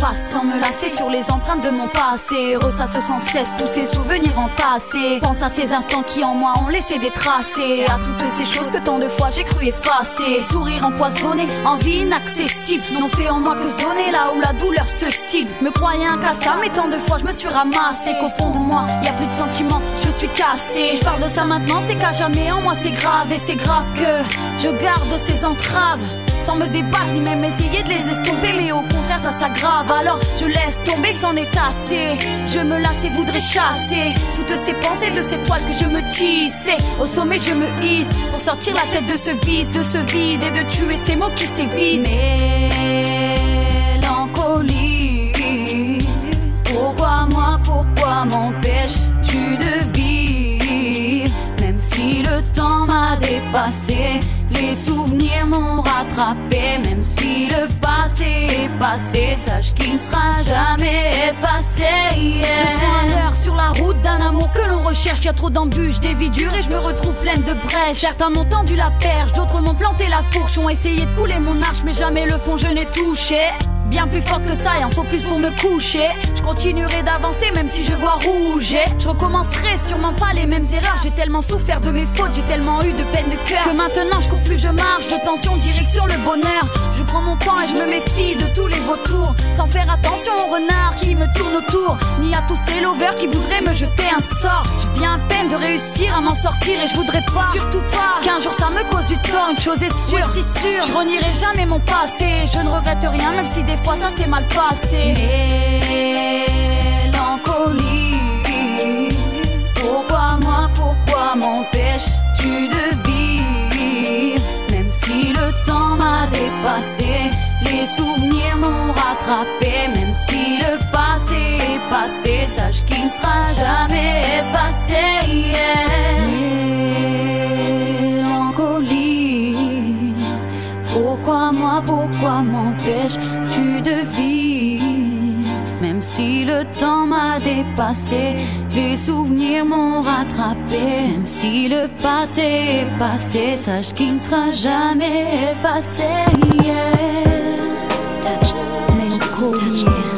passe sans me lasser sur les empreintes de mon passé. Ressasse sans cesse tous ces souvenirs entassés. Pense à ces instants qui en moi ont laissé des tracés. À toutes ces choses que tant de fois j'ai cru effacer. Sourire empoisonné, envie inaccessible, n'ont fait en moi que zoner là où la douleur se cible. Me croyais incassable, mais tant de fois je me suis ramassé qu'au fond de moi y a plus de sentiments, je suis cassé. Je parle de ça maintenant, c'est qu'à jamais en moi c'est grave. Et c'est grave que je garde ces entraves sans me débattre ni même essayer de les estomper. Mais au contraire ça s'aggrave, alors je laisse tomber, c'en est assez. Je me lasse et voudrais chasser toutes ces pensées de cette toile que je me tissais. Au sommet je me hisse pour sortir la tête de ce vice, de ce vide, et de tuer ces mots qui sévissent. Mélancolie, pourquoi moi, pourquoi m'empêches-tu de vivre? Même si le temps m'a dépassé, les souvenirs m'ont rattrapé. Même si le passé est passé, sache qu'il ne sera jamais effacé. Yeah. 200 à l'heure sur la route d'un amour que l'on recherche. Y'a trop d'embûches, des vies dures et je me retrouve pleine de brèches. Certains m'ont tendu la perche, d'autres m'ont planté la fourche. Ont essayé de couler mon arche mais jamais le fond je n'ai touché. Bien plus fort que ça, il en faut plus pour me coucher. Je continuerai d'avancer même si je vois rouge. Je recommencerai sûrement pas les mêmes erreurs. J'ai tellement souffert de mes fautes, j'ai tellement eu de peine de cœur que maintenant je cours plus, je marche de tension direction le bonheur. Je prends mon temps et je me méfie de tous les vautours, sans faire attention aux renards qui me tournent autour, ni à tous ces lovers qui voudraient me jeter un sort. Je viens à peine de réussir à m'en sortir et je voudrais pas, surtout pas, qu'un jour ça me cause du tort. Une chose est sûre, ouais, si sûr, je renierai jamais mon passé. Je ne regrette rien même si des fois ça s'est mal passé. Mélancolie, pourquoi moi, pourquoi m'empêches-tu de vivre? Même si le temps m'a dépassé, les souvenirs m'ont rattrapé. Même si le passé est passé, sache qu'il ne sera jamais effacé. Yeah. Mélancolie, pourquoi moi, pourquoi m'empêches-tu de vivre? Même si le temps m'a dépassé, les souvenirs m'ont rattrapé. Même si le passé est passé, sache qu'il ne sera jamais effacé. Yeah. Mélancolie.